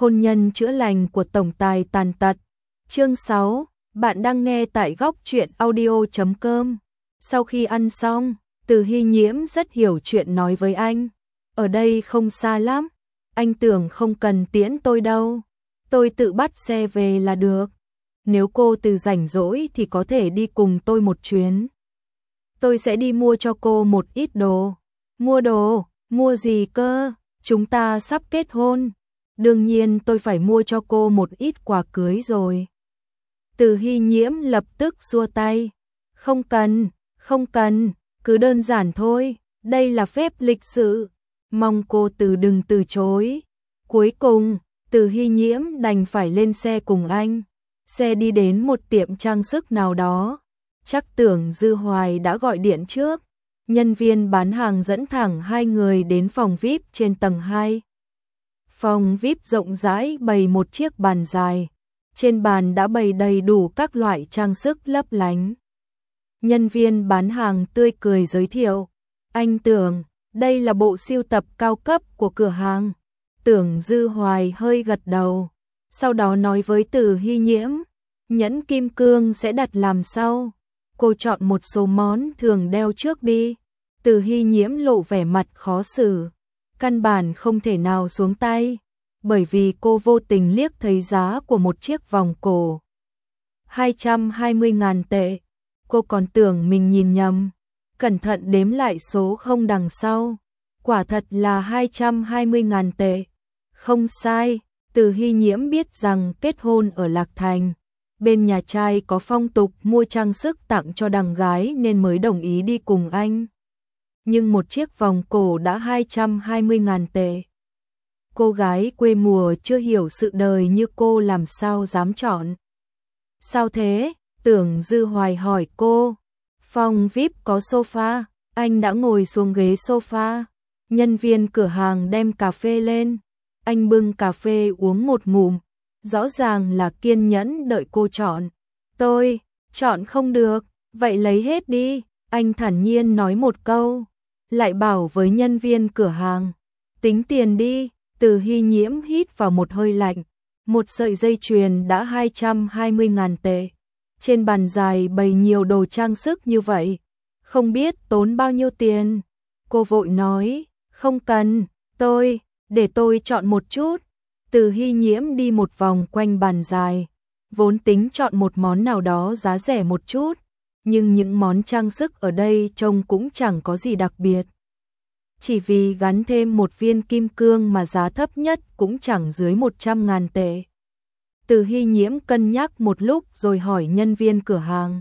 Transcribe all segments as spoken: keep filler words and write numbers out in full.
hôn nhân chữa lành của tổng tài tàn tật. Chương sáu, bạn đang nghe tại góc truyện audio chấm com. Sau khi ăn xong, Từ Hy Nhiễm rất hiểu chuyện nói với anh. Ở đây không xa lắm, anh tưởng không cần tiễn tôi đâu. Tôi tự bắt xe về là được. Nếu cô Từ rảnh rỗi thì có thể đi cùng tôi một chuyến. Tôi sẽ đi mua cho cô một ít đồ. Mua đồ? Mua gì cơ? Chúng ta sắp kết hôn. Đương nhiên tôi phải mua cho cô một ít quà cưới rồi. Từ Hy Nhiễm lập tức xua tay. Không cần, không cần, cứ đơn giản thôi, đây là phép lịch sự. Mong cô Từ đừng từ chối. Cuối cùng, Từ Hy Nhiễm đành phải lên xe cùng anh. Xe đi đến một tiệm trang sức nào đó. Chắc Tưởng Dư Hoài đã gọi điện trước. Nhân viên bán hàng dẫn thẳng hai người đến phòng vi ai pi trên tầng hai. Phòng vi ai pi rộng rãi bày một chiếc bàn dài. Trên bàn đã bày đầy đủ các loại trang sức lấp lánh. Nhân viên bán hàng tươi cười giới thiệu. Anh Tưởng, đây là bộ sưu tập cao cấp của cửa hàng. Tưởng Dư Hoài hơi gật đầu. Sau đó nói với Từ Hy Nhiễm. Nhẫn kim cương sẽ đặt làm sau. Cô chọn một số món thường đeo trước đi. Từ Hy Nhiễm lộ vẻ mặt khó xử. Căn bản không thể nào xuống tay. Bởi vì cô vô tình liếc thấy giá của một chiếc vòng cổ. hai trăm hai mươi ngàn tệ. Cô còn tưởng mình nhìn nhầm. Cẩn thận đếm lại số không đằng sau. Quả thật là hai trăm hai mươi ngàn tệ. Không sai, Từ Hy Nhiễm biết rằng kết hôn ở Lạc Thành. Bên nhà trai có phong tục mua trang sức tặng cho đằng gái nên mới đồng ý đi cùng anh. Nhưng một chiếc vòng cổ đã hai trăm hai mươi ngàn tệ. Cô gái quê mùa chưa hiểu sự đời như cô làm sao dám chọn. Sao thế? Tưởng Dư Hoài hỏi cô. Phòng vi ai pi có sofa, anh đã ngồi xuống ghế sofa. Nhân viên cửa hàng đem cà phê lên. Anh bưng cà phê uống một ngụm. Rõ ràng là kiên nhẫn đợi cô chọn. Tôi, chọn không được, vậy lấy hết đi. Anh thản nhiên nói một câu. Lại bảo với nhân viên cửa hàng. Tính tiền đi. Từ Hy Nhiễm hít vào một hơi lạnh. Một sợi dây chuyền đã hai trăm hai mươi ngàn tệ. Trên bàn dài bày nhiều đồ trang sức như vậy. Không biết tốn bao nhiêu tiền. Cô vội nói. Không cần, tôi, để tôi chọn một chút. Từ Hy Nhiễm đi một vòng quanh bàn dài. Vốn tính chọn một món nào đó giá rẻ một chút. Nhưng những món trang sức ở đây trông cũng chẳng có gì đặc biệt. Chỉ vì gắn thêm một viên kim cương mà giá thấp nhất cũng chẳng dưới một trăm ngàn tệ. Từ Hy Nhiễm cân nhắc một lúc rồi hỏi nhân viên cửa hàng.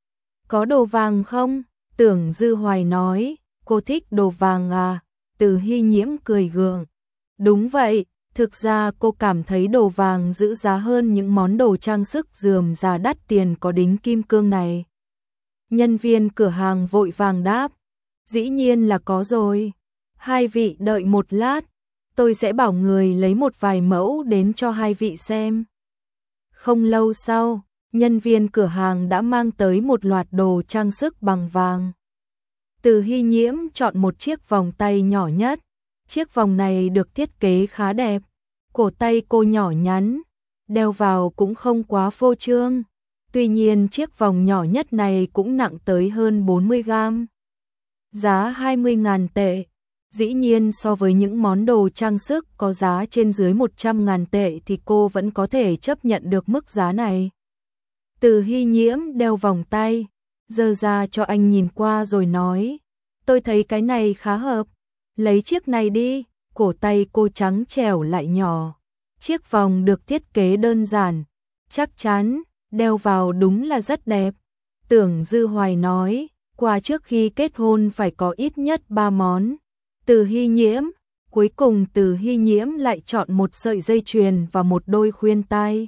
Có đồ vàng không? Tưởng Dư Hoài nói. Cô thích đồ vàng à? Từ Hy Nhiễm cười gượng. Đúng vậy, thực ra cô cảm thấy đồ vàng giữ giá hơn những món đồ trang sức rườm rà đắt tiền có đính kim cương này. Nhân viên cửa hàng vội vàng đáp. Dĩ nhiên là có rồi. Hai vị đợi một lát, tôi sẽ bảo người lấy một vài mẫu đến cho hai vị xem. Không lâu sau, nhân viên cửa hàng đã mang tới một loạt đồ trang sức bằng vàng. Từ Hy Nhiễm chọn một chiếc vòng tay nhỏ nhất. Chiếc vòng này được thiết kế khá đẹp. Cổ tay cô nhỏ nhắn, đeo vào cũng không quá phô trương. Tuy nhiên chiếc vòng nhỏ nhất này cũng nặng tới hơn bốn mươi gam. Giá hai mươi ngàn tệ. Dĩ nhiên so với những món đồ trang sức có giá trên dưới một trăm ngàn tệ thì cô vẫn có thể chấp nhận được mức giá này. Từ Hy Nhiễm đeo vòng tay, giơ ra cho anh nhìn qua rồi nói. Tôi thấy cái này khá hợp. Lấy chiếc này đi. Cổ tay cô trắng trẻo lại nhỏ. Chiếc vòng được thiết kế đơn giản. Chắc chắn, đeo vào đúng là rất đẹp. Tưởng Dư Hoài nói. Quà trước khi kết hôn phải có ít nhất ba món. Từ Hy Nhiễm. Cuối cùng Từ Hy Nhiễm lại chọn một sợi dây chuyền và một đôi khuyên tai.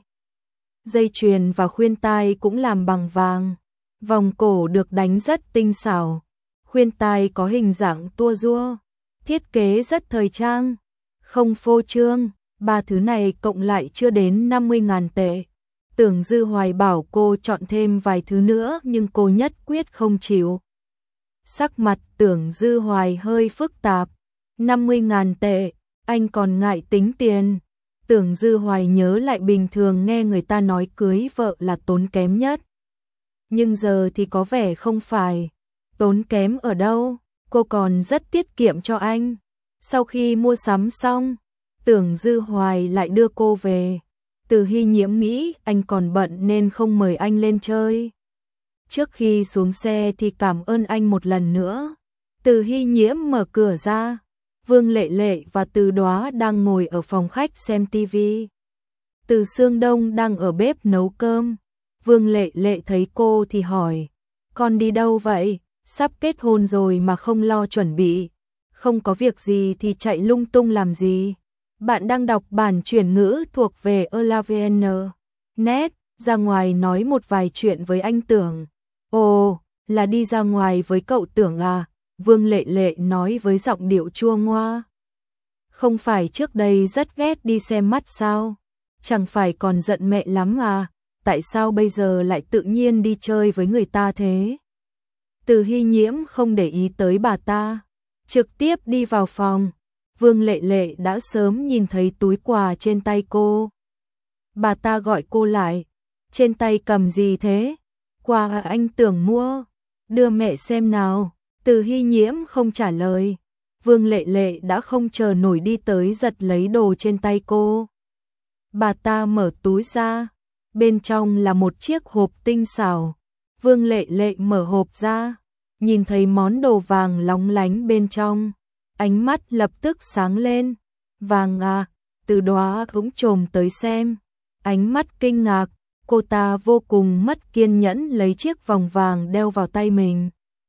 Dây chuyền và khuyên tai cũng làm bằng vàng. Vòng cổ được đánh rất tinh xảo. Khuyên tai có hình dạng tua rua. Thiết kế rất thời trang. Không phô trương. Ba thứ này cộng lại chưa đến năm mươi ngàn tệ. Tưởng Dư Hoài bảo cô chọn thêm vài thứ nữa nhưng cô nhất quyết không chịu. Sắc mặt Tưởng Dư Hoài hơi phức tạp. năm mươi ngàn tệ. Anh còn ngại tính tiền. Tưởng Dư Hoài nhớ lại bình thường nghe người ta nói cưới vợ là tốn kém nhất. Nhưng giờ thì có vẻ không phải. Tốn kém ở đâu, cô còn rất tiết kiệm cho anh. Sau khi mua sắm xong, Tưởng Dư Hoài lại đưa cô về. Từ Hy Nhiễm nghĩ anh còn bận nên không mời anh lên chơi. Trước khi xuống xe thì cảm ơn anh một lần nữa. Từ Hy Nhiễm mở cửa ra. Vương Lệ Lệ và Từ Đóa đang ngồi ở phòng khách xem tivi. Từ Sương Đông đang ở bếp nấu cơm. Vương Lệ Lệ thấy cô thì hỏi, con đi đâu vậy? Sắp kết hôn rồi mà không lo chuẩn bị. Không có việc gì thì chạy lung tung làm gì? Bạn đang đọc bản chuyển ngữ thuộc về Elavn. Net, ra ngoài nói một vài chuyện với anh Tưởng. Ồ, là đi ra ngoài với cậu Tưởng à? Vương Lệ Lệ nói với giọng điệu chua ngoa. Không phải trước đây rất ghét đi xem mắt sao? Chẳng phải còn giận mẹ lắm à? Tại sao bây giờ lại tự nhiên đi chơi với người ta thế? Từ Hy Nhiễm không để ý tới bà ta, trực tiếp đi vào phòng. Vương Lệ Lệ đã sớm nhìn thấy túi quà trên tay cô. Bà ta gọi cô lại. Trên tay cầm gì thế? Quà anh Tưởng mua. Đưa mẹ xem nào. Từ Hy Nhiễm không trả lời. Vương Lệ Lệ đã không chờ nổi đi tới giật lấy đồ trên tay cô. Bà ta mở túi ra. Bên trong là một chiếc hộp tinh xảo. Vương Lệ Lệ mở hộp ra, nhìn thấy món đồ vàng lóng lánh bên trong. Ánh mắt lập tức sáng lên. Vàng à? Từ Đóa cũng chồm tới xem. Ánh mắt kinh ngạc, cô ta vô cùng mất kiên nhẫn lấy chiếc vòng vàng đeo vào tay mình.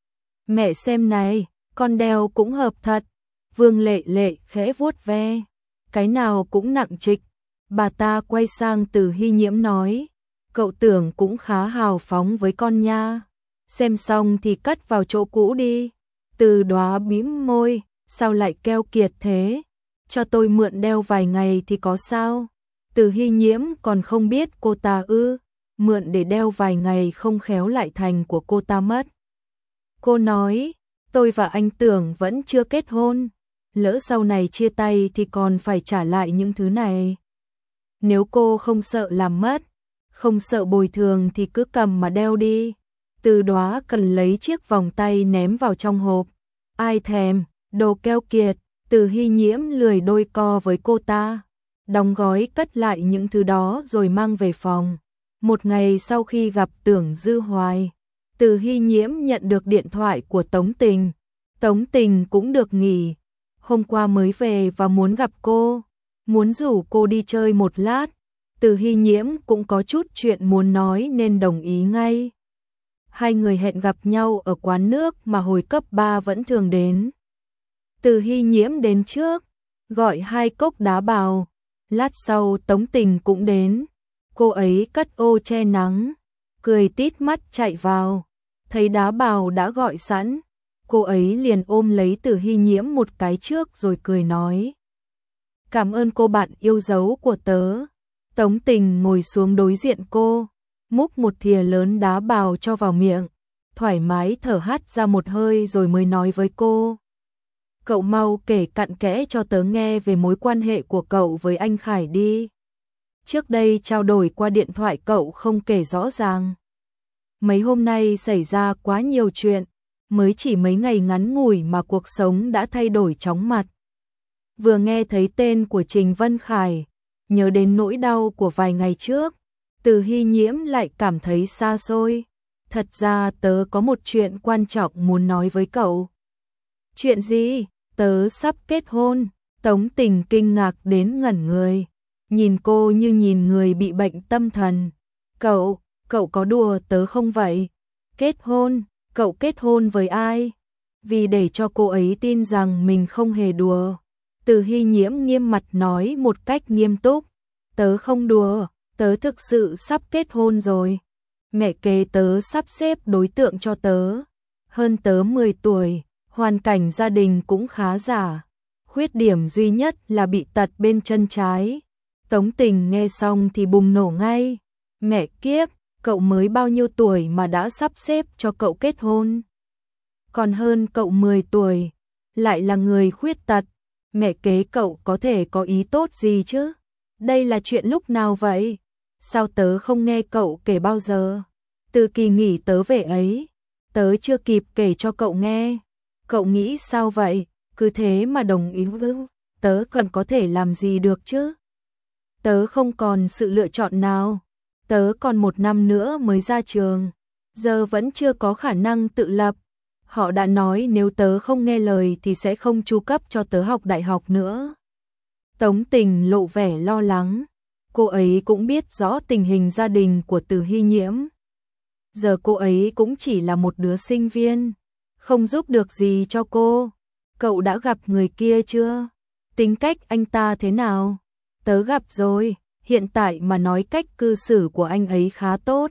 Mẹ xem này, con đeo cũng hợp thật. Vương Lệ Lệ khẽ vuốt ve. Cái nào cũng nặng trịch. Bà ta quay sang Từ Hy Nhiễm nói, cậu Tưởng cũng khá hào phóng với con nha. Xem xong thì cất vào chỗ cũ đi. Từ Đóa bĩm môi, sao lại keo kiệt thế? Cho tôi mượn đeo vài ngày thì có sao? Từ Hy Nhiễm còn không biết cô ta ư, mượn để đeo vài ngày không khéo lại thành của cô ta mất. Cô nói, tôi và anh Tưởng vẫn chưa kết hôn, lỡ sau này chia tay thì còn phải trả lại những thứ này. Nếu cô không sợ làm mất, không sợ bồi thường thì cứ cầm mà đeo đi. Từ Đóa cần lấy chiếc vòng tay ném vào trong hộp. Ai thèm, đồ keo kiệt. Từ Hy Nhiễm lười đôi co với cô ta, đóng gói cất lại những thứ đó rồi mang về phòng. Một ngày sau khi gặp Tưởng Dư Hoài, Từ Hy Nhiễm nhận được điện thoại của Tống Tình. Tống Tình cũng được nghỉ, hôm qua mới về và muốn gặp cô, muốn rủ cô đi chơi một lát. Từ Hy Nhiễm cũng có chút chuyện muốn nói nên đồng ý ngay. Hai người hẹn gặp nhau ở quán nước mà hồi cấp ba vẫn thường đến. Từ Hy Nhiễm đến trước, gọi hai cốc đá bào. Lát sau Tống Tình cũng đến. Cô ấy cất ô che nắng, cười tít mắt chạy vào. Thấy đá bào đã gọi sẵn, cô ấy liền ôm lấy Từ Hy Nhiễm một cái trước rồi cười nói, cảm ơn cô bạn yêu dấu của tớ. Tống Tình ngồi xuống đối diện cô, múc một thìa lớn đá bào cho vào miệng, thoải mái thở hắt ra một hơi rồi mới nói với cô, cậu mau kể cặn kẽ cho tớ nghe về mối quan hệ của cậu với anh Khải đi. Trước đây trao đổi qua điện thoại cậu không kể rõ ràng. Mấy hôm nay xảy ra quá nhiều chuyện, mới chỉ mấy ngày ngắn ngủi mà cuộc sống đã thay đổi chóng mặt. Vừa nghe thấy tên của Trình Vân Khải, nhớ đến nỗi đau của vài ngày trước, Từ Hy Nhiễm lại cảm thấy xa xôi. Thật ra tớ có một chuyện quan trọng muốn nói với cậu. Chuyện gì? Tớ sắp kết hôn. Tống Tình kinh ngạc đến ngẩn người, nhìn cô như nhìn người bị bệnh tâm thần. Cậu, cậu có đùa tớ không vậy? Kết hôn? Cậu kết hôn với ai? Vì để cho cô ấy tin rằng mình không hề đùa, Từ Hy Nhiễm nghiêm mặt nói một cách nghiêm túc, tớ không đùa, tớ thực sự sắp kết hôn rồi. Mẹ kế tớ sắp xếp đối tượng cho tớ, hơn tớ mười tuổi, hoàn cảnh gia đình cũng khá giả. Khuyết điểm duy nhất là bị tật bên chân trái. Tống Tình nghe xong thì bùng nổ ngay. Mẹ kiếp, cậu mới bao nhiêu tuổi mà đã sắp xếp cho cậu kết hôn? Còn hơn cậu mười tuổi, lại là người khuyết tật. Mẹ kế cậu có thể có ý tốt gì chứ? Đây là chuyện lúc nào vậy? Sao tớ không nghe cậu kể bao giờ? Từ kỳ nghỉ tớ về ấy, tớ chưa kịp kể cho cậu nghe. Cậu nghĩ sao vậy? Cứ thế mà đồng ý với tớ còn có thể làm gì được chứ? Tớ không còn sự lựa chọn nào. Tớ còn một năm nữa mới ra trường, giờ vẫn chưa có khả năng tự lập. Họ đã nói nếu tớ không nghe lời thì sẽ không chu cấp cho tớ học đại học nữa. Tống Tình lộ vẻ lo lắng. Cô ấy cũng biết rõ tình hình gia đình của Từ Hy Nhiễm. Giờ cô ấy cũng chỉ là một đứa sinh viên, không giúp được gì cho cô. Cậu đã gặp người kia chưa? Tính cách anh ta thế nào? Tớ gặp rồi, hiện tại mà nói cách cư xử của anh ấy khá tốt.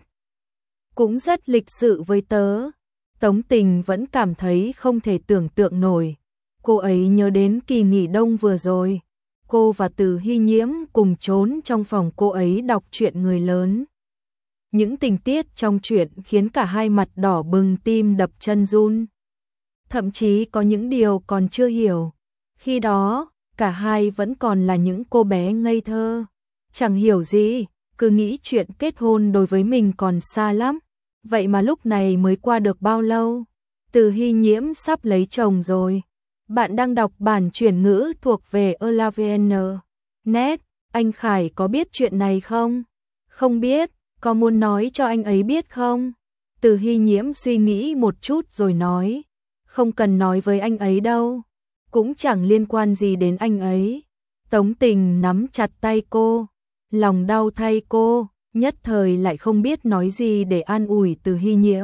Cũng rất lịch sự với tớ. Tống Tình vẫn cảm thấy không thể tưởng tượng nổi. Cô ấy nhớ đến kỳ nghỉ đông vừa rồi. Cô và Từ Hy Nhiễm cùng trốn trong phòng cô ấy đọc truyện người lớn. Những tình tiết trong truyện khiến cả hai mặt đỏ bừng, tim đập chân run. Thậm chí có những điều còn chưa hiểu. Khi đó, cả hai vẫn còn là những cô bé ngây thơ. Chẳng hiểu gì, cứ nghĩ chuyện kết hôn đối với mình còn xa lắm. Vậy mà lúc này mới qua được bao lâu? Từ Hy Nhiễm sắp lấy chồng rồi. Bạn đang đọc bản chuyển ngữ thuộc về Elavn. Net, anh Khải có biết chuyện này không? Không biết, có muốn nói cho anh ấy biết không? Từ Hy Nhiễm suy nghĩ một chút rồi nói. Không cần nói với anh ấy đâu. Cũng chẳng liên quan gì đến anh ấy. Tống Tình nắm chặt tay cô. Lòng đau thay cô, nhất thời lại không biết nói gì để an ủi Từ Hy Nhiễm.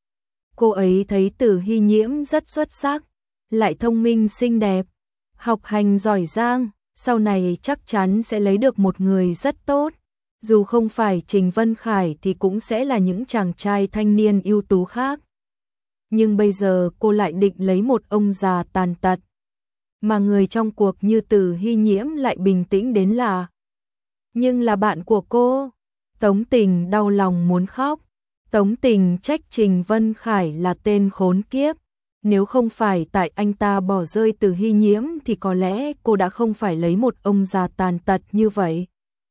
Cô ấy thấy Từ Hy Nhiễm rất xuất sắc, lại thông minh xinh đẹp, học hành giỏi giang, sau này chắc chắn sẽ lấy được một người rất tốt. Dù không phải Trình Vân Khải thì cũng sẽ là những chàng trai thanh niên ưu tú khác. Nhưng bây giờ cô lại định lấy một ông già tàn tật. Mà người trong cuộc như Từ Hy Nhiễm lại bình tĩnh đến lạ. Nhưng là bạn của cô. Tống Tình đau lòng muốn khóc. Tống Tình trách Trình Vân Khải là tên khốn kiếp. Nếu không phải tại anh ta bỏ rơi Từ Hy Nhiễm thì có lẽ cô đã không phải lấy một ông già tàn tật như vậy.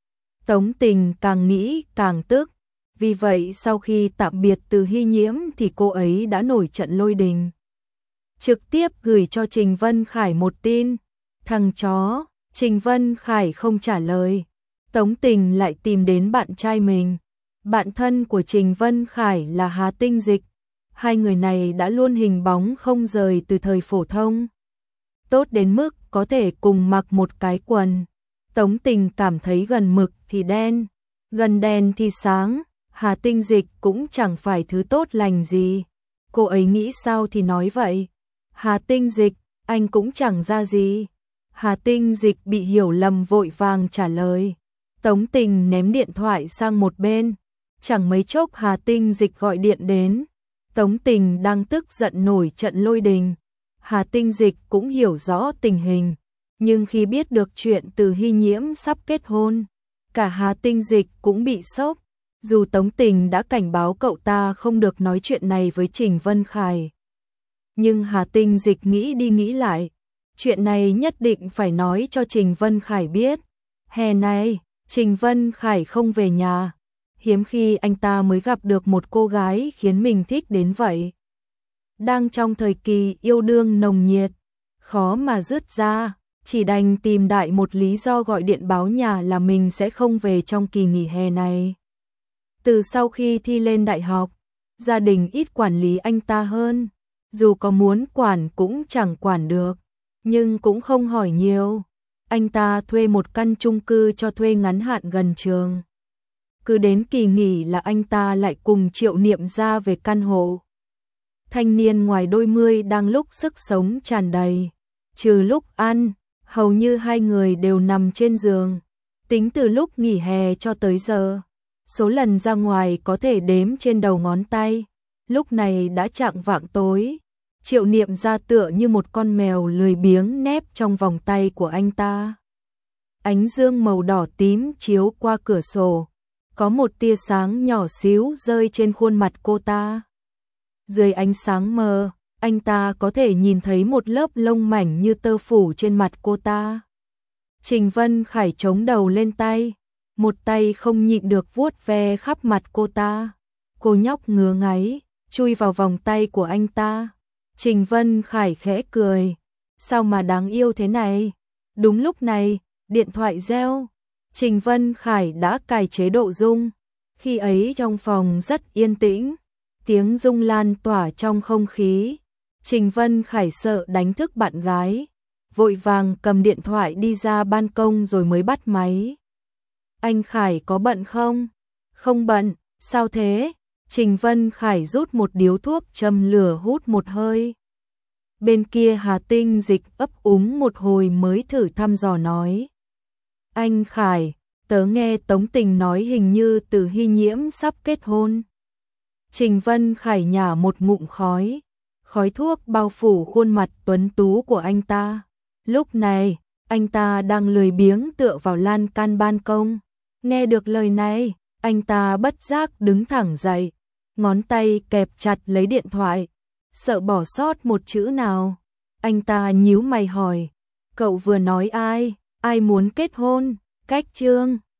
Tống Tình càng nghĩ càng tức. Vì vậy sau khi tạm biệt Từ Hy Nhiễm thì cô ấy đã nổi trận lôi đình. Trực tiếp gửi cho Trình Vân Khải một tin. Thằng chó. Trình Vân Khải không trả lời. Tống Tình lại tìm đến bạn trai mình. Bạn thân của Trình Vân Khải là Hà Tinh Dịch. Hai người này đã luôn hình bóng không rời từ thời phổ thông. Tốt đến mức có thể cùng mặc một cái quần. Tống Tình cảm thấy gần mực thì đen, gần đèn thì sáng. Hà Tinh Dịch cũng chẳng phải thứ tốt lành gì. Cô ấy nghĩ sao thì nói vậy. Hà Tinh Dịch, anh cũng chẳng ra gì. Hà Tinh Dịch bị hiểu lầm vội vàng trả lời. Tống Tình ném điện thoại sang một bên. Chẳng mấy chốc Hà Tinh Dịch gọi điện đến. Tống Tình đang tức giận nổi trận lôi đình. Hà Tinh Dịch cũng hiểu rõ tình hình. Nhưng khi biết được chuyện Từ Hy Nhiễm sắp kết hôn, cả Hà Tinh Dịch cũng bị sốc. Dù Tống Tình đã cảnh báo cậu ta không được nói chuyện này với Trình Vân Khải. Nhưng Hà Tinh Dịch nghĩ đi nghĩ lại. Chuyện này nhất định phải nói cho Trình Vân Khải biết. Hè này, Trình Vân Khải không về nhà. Hiếm khi anh ta mới gặp được một cô gái khiến mình thích đến vậy. Đang trong thời kỳ yêu đương nồng nhiệt, khó mà dứt ra, chỉ đành tìm đại một lý do gọi điện báo nhà là mình sẽ không về trong kỳ nghỉ hè này. Từ sau khi thi lên đại học, gia đình ít quản lý anh ta hơn, dù có muốn quản cũng chẳng quản được, nhưng cũng không hỏi nhiều. Anh ta thuê một căn chung cư cho thuê ngắn hạn gần trường. Cứ đến kỳ nghỉ là anh ta lại cùng Triệu Niệm ra về căn hộ. Thanh niên ngoài đôi mươi đang lúc sức sống tràn đầy. Trừ lúc ăn, hầu như hai người đều nằm trên giường. Tính từ lúc nghỉ hè cho tới giờ, số lần ra ngoài có thể đếm trên đầu ngón tay. Lúc này đã chạng vạng tối. Triệu Niệm ra tựa như một con mèo lười biếng nép trong vòng tay của anh ta. Ánh dương màu đỏ tím chiếu qua cửa sổ. Có một tia sáng nhỏ xíu rơi trên khuôn mặt cô ta. Dưới ánh sáng mờ, anh ta có thể nhìn thấy một lớp lông mảnh như tơ phủ trên mặt cô ta. Trình Vân Khải chống đầu lên tay, một tay không nhịn được vuốt ve khắp mặt cô ta. Cô nhóc ngứa ngáy, chui vào vòng tay của anh ta. Trình Vân Khải khẽ cười, sao mà đáng yêu thế này? Đúng lúc này, điện thoại reo. Trình Vân Khải đã cài chế độ rung. Khi ấy trong phòng rất yên tĩnh, tiếng rung lan tỏa trong không khí. Trình Vân Khải sợ đánh thức bạn gái, vội vàng cầm điện thoại đi ra ban công rồi mới bắt máy. Anh Khải có bận không? Không bận, sao thế? Trình Vân Khải rút một điếu thuốc châm lửa hút một hơi. Bên kia Hà Tinh Dịch ấp úng một hồi mới thử thăm dò nói. Anh Khải, tớ nghe Tống Tình nói hình như Từ Hy Nhiễm sắp kết hôn. Trình Vân Khải nhả một ngụm khói, khói thuốc bao phủ khuôn mặt tuấn tú của anh ta. Lúc này, anh ta đang lười biếng tựa vào lan can ban công. Nghe được lời này, anh ta bất giác đứng thẳng dậy, ngón tay kẹp chặt lấy điện thoại, sợ bỏ sót một chữ nào. Anh ta nhíu mày hỏi, cậu vừa nói ai, ai muốn kết hôn, cách chương.